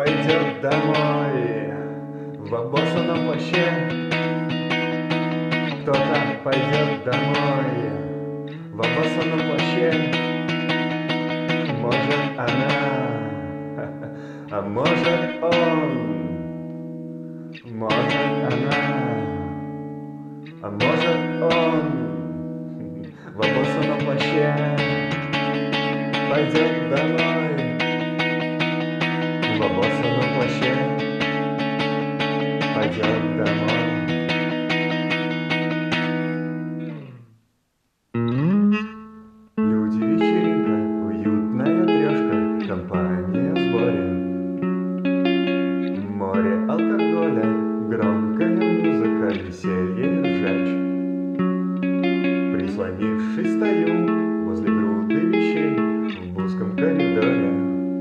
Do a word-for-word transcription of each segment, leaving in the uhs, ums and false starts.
пойдет домой в обоссанном плаще. Кто-то пойдет домой в обоссанном плаще. Может она, а может он, может она, а может он в обоссанном плаще пойдет домой в обоссанном плаще пойдет домой. Люди, вечеринка, уютная трешка, компания в сборе. Море алкоголя, громкая музыка, веселье и ржач. Прислонившись, стою возле груды вещей в узком коридоре.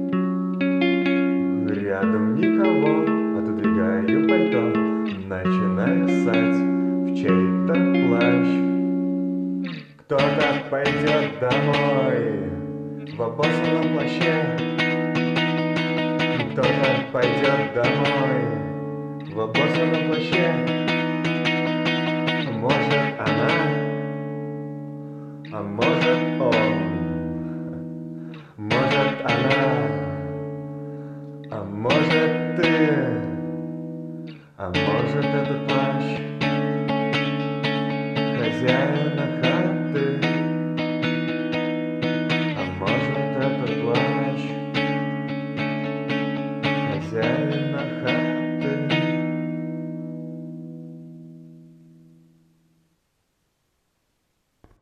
Рядом никого, отодвигаю пальто, начинаю ссать в чей-то плащ. Кто-то пойдет домой в обоссанном плаще. Кто-то пойдет домой в обоссанном плаще. Может она, а может он, может она, а может ты, а может этот плащ хозяина